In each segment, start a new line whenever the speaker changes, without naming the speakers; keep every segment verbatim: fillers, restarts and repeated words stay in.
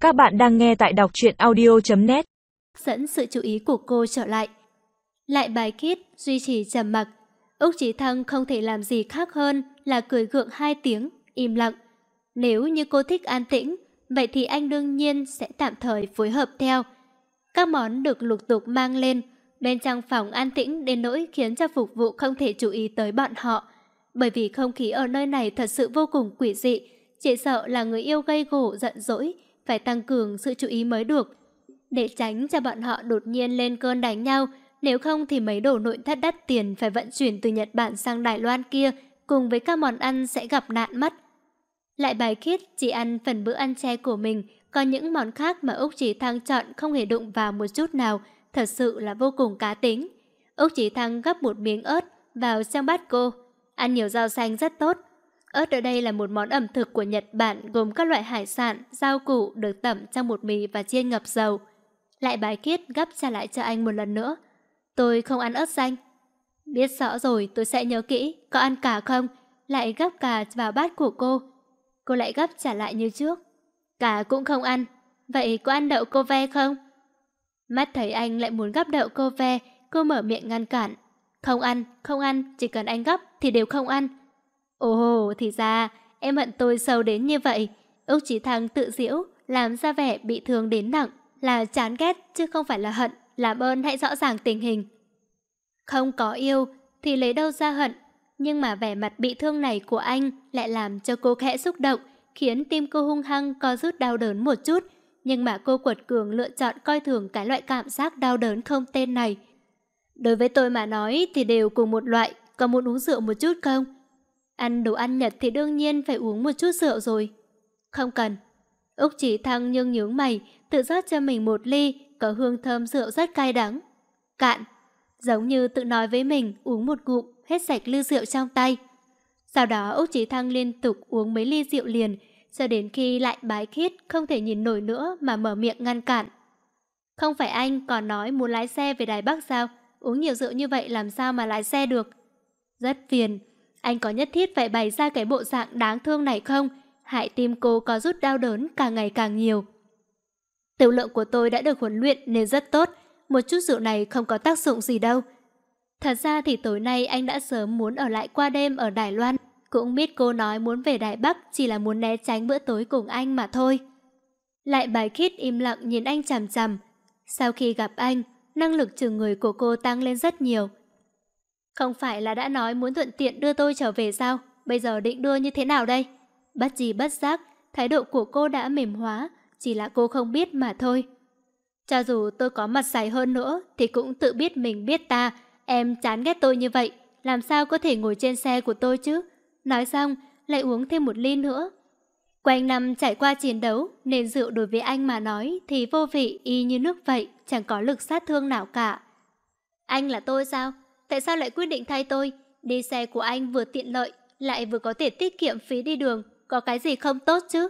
Các bạn đang nghe tại đọc truyện audio chấm net.
Dẫn sự chú ý của cô trở lại. Lại bài Kit duy trì trầm mặc. Úc Chí Thăng không thể làm gì khác hơn là cười gượng hai tiếng, im lặng. Nếu như cô thích an tĩnh, vậy thì anh đương nhiên sẽ tạm thời phối hợp theo. Các món được lục tục mang lên. Bên trong phòng an tĩnh đến nỗi khiến cho phục vụ không thể chú ý tới bọn họ. Bởi vì không khí ở nơi này thật sự vô cùng quỷ dị. Chỉ sợ là người yêu gây gổ giận dỗi phải tăng cường sự chú ý mới được, để tránh cho bọn họ đột nhiên lên cơn đánh nhau. Nếu không thì mấy đồ nội thất đắt tiền phải vận chuyển từ Nhật Bản sang Đài Loan kia cùng với các món ăn sẽ gặp nạn mất. Lại bài Kit chỉ ăn phần bữa ăn chay của mình, còn những món khác mà Úc Chí Thăng chọn không hề đụng vào một chút nào, thật sự là vô cùng cá tính. Úc Chí Thăng gắp một miếng ớt vào trong bát cô. Ăn nhiều rau xanh rất tốt. Ớt ở đây là một món ẩm thực của Nhật Bản gồm các loại hải sản, rau củ được tẩm trong bột mì và chiên ngập dầu. Lại bài Kit gắp trả lại cho anh một lần nữa. Tôi không ăn ớt xanh. Biết rõ rồi, tôi sẽ nhớ kỹ. Có ăn cà không? Lại gắp cà vào bát của cô. Cô lại gắp trả lại như trước. Cà cũng không ăn. Vậy có ăn đậu cô ve không? Mắt thấy anh lại muốn gắp đậu cô ve, cô mở miệng ngăn cản. Không ăn, không ăn, chỉ cần anh gắp thì đều không ăn. Ồ, thì ra, em hận tôi sâu đến như vậy. Úc Chí Thăng tự giễu, làm ra vẻ bị thương đến nặng, là chán ghét chứ không phải là hận, làm ơn hãy rõ ràng tình hình. Không có yêu thì lấy đâu ra hận, nhưng mà vẻ mặt bị thương này của anh lại làm cho cô khẽ xúc động, khiến tim cô hung hăng co rút đau đớn một chút, nhưng mà cô quật cường lựa chọn coi thường cái loại cảm giác đau đớn không tên này. Đối với tôi mà nói thì đều cùng một loại, có muốn uống rượu một chút không? Ăn đồ ăn Nhật thì đương nhiên phải uống một chút rượu rồi. Không cần. Úc Chí Thăng nhưng nhướng mày, tự rót cho mình một ly, có hương thơm rượu rất cay đắng. Cạn. Giống như tự nói với mình, uống một ngụm, hết sạch ly rượu trong tay. Sau đó Úc Chí Thăng liên tục uống mấy ly rượu liền, cho đến khi lại bái Kit không thể nhìn nổi nữa mà mở miệng ngăn cản. Không phải anh còn nói muốn lái xe về Đài Bắc sao? Uống nhiều rượu như vậy làm sao mà lái xe được? Rất phiền. Anh có nhất thiết phải bày ra cái bộ dạng đáng thương này không? Hại tim cô có rút đau đớn càng ngày càng nhiều. Tiểu lượng của tôi đã được huấn luyện nên rất tốt. Một chút rượu này không có tác dụng gì đâu. Thật ra thì tối nay anh đã sớm muốn ở lại qua đêm ở Đài Loan. Cũng biết cô nói muốn về Đài Bắc chỉ là muốn né tránh bữa tối cùng anh mà thôi. Lại bài Kit im lặng nhìn anh chằm chằm. Sau khi gặp anh, năng lực trừng người của cô tăng lên rất nhiều. Không phải là đã nói muốn thuận tiện đưa tôi trở về sao? Bây giờ định đưa như thế nào đây? Bất gì bất giác, thái độ của cô đã mềm hóa, chỉ là cô không biết mà thôi. Cho dù tôi có mặt dày hơn nữa thì cũng tự biết mình biết ta. Em chán ghét tôi như vậy, làm sao có thể ngồi trên xe của tôi chứ? Nói xong, lại uống thêm một ly nữa. Quanh năm trải qua chiến đấu, nên rượu đối với anh mà nói thì vô vị y như nước vậy, chẳng có lực sát thương nào cả. Anh là tôi sao? Tại sao lại quyết định thay tôi? Đi xe của anh vừa tiện lợi, lại vừa có thể tiết kiệm phí đi đường, có cái gì không tốt chứ?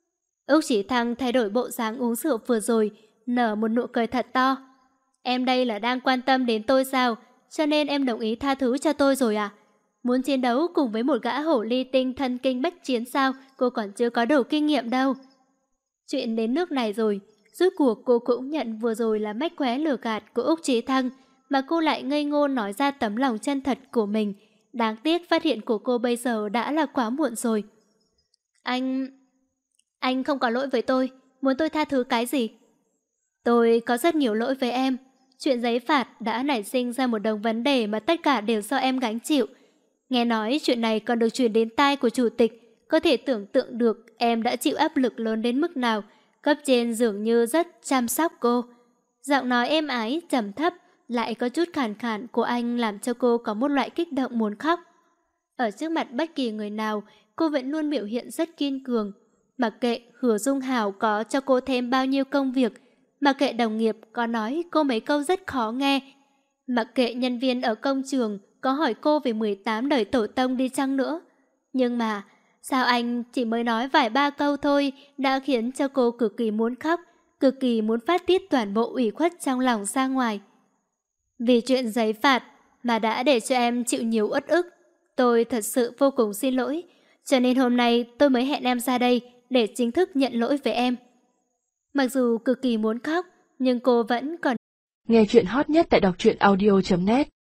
Úc Chí Thăng thay đổi bộ dáng uống rượu vừa rồi, nở một nụ cười thật to. Em đây là đang quan tâm đến tôi sao? Cho nên em đồng ý tha thứ cho tôi rồi à? Muốn chiến đấu cùng với một gã hổ ly tinh thân kinh bách chiến sao? Cô còn chưa có đủ kinh nghiệm đâu. Chuyện đến nước này rồi, rốt cuộc cô cũng nhận vừa rồi là mách khóe lừa gạt của Úc Chí Thăng, mà cô lại ngây ngô nói ra tấm lòng chân thật của mình. Đáng tiếc phát hiện của cô bây giờ đã là quá muộn rồi. Anh... Anh không có lỗi với tôi. Muốn tôi tha thứ cái gì? Tôi có rất nhiều lỗi với em. Chuyện giấy phạt đã nảy sinh ra một đống vấn đề mà tất cả đều do em gánh chịu. Nghe nói chuyện này còn được truyền đến tai của chủ tịch. Có thể tưởng tượng được em đã chịu áp lực lớn đến mức nào. Cấp trên dường như rất chăm sóc cô. Giọng nói êm ái, trầm thấp, lại có chút khàn khàn của anh làm cho cô có một loại kích động muốn khóc. Ở trước mặt bất kỳ người nào, cô vẫn luôn biểu hiện rất kiên cường. Mặc kệ Hứa Dung Hào có cho cô thêm bao nhiêu công việc, mặc kệ đồng nghiệp có nói cô mấy câu rất khó nghe, mặc kệ nhân viên ở công trường có hỏi cô về mười tám đời tổ tông đi chăng nữa. Nhưng mà, sao anh chỉ mới nói vài ba câu thôi đã khiến cho cô cực kỳ muốn khóc, cực kỳ muốn phát tiết toàn bộ ủy khuất trong lòng ra ngoài. Vì chuyện giấy phạt mà đã để cho em chịu nhiều uất ức, tôi thật sự vô cùng xin lỗi. Cho nên hôm nay tôi mới hẹn em ra đây để chính thức nhận lỗi với em. Mặc dù cực kỳ muốn khóc, nhưng cô vẫn còn.
Nghe chuyện hot nhất tại đọc truyện audio chấm net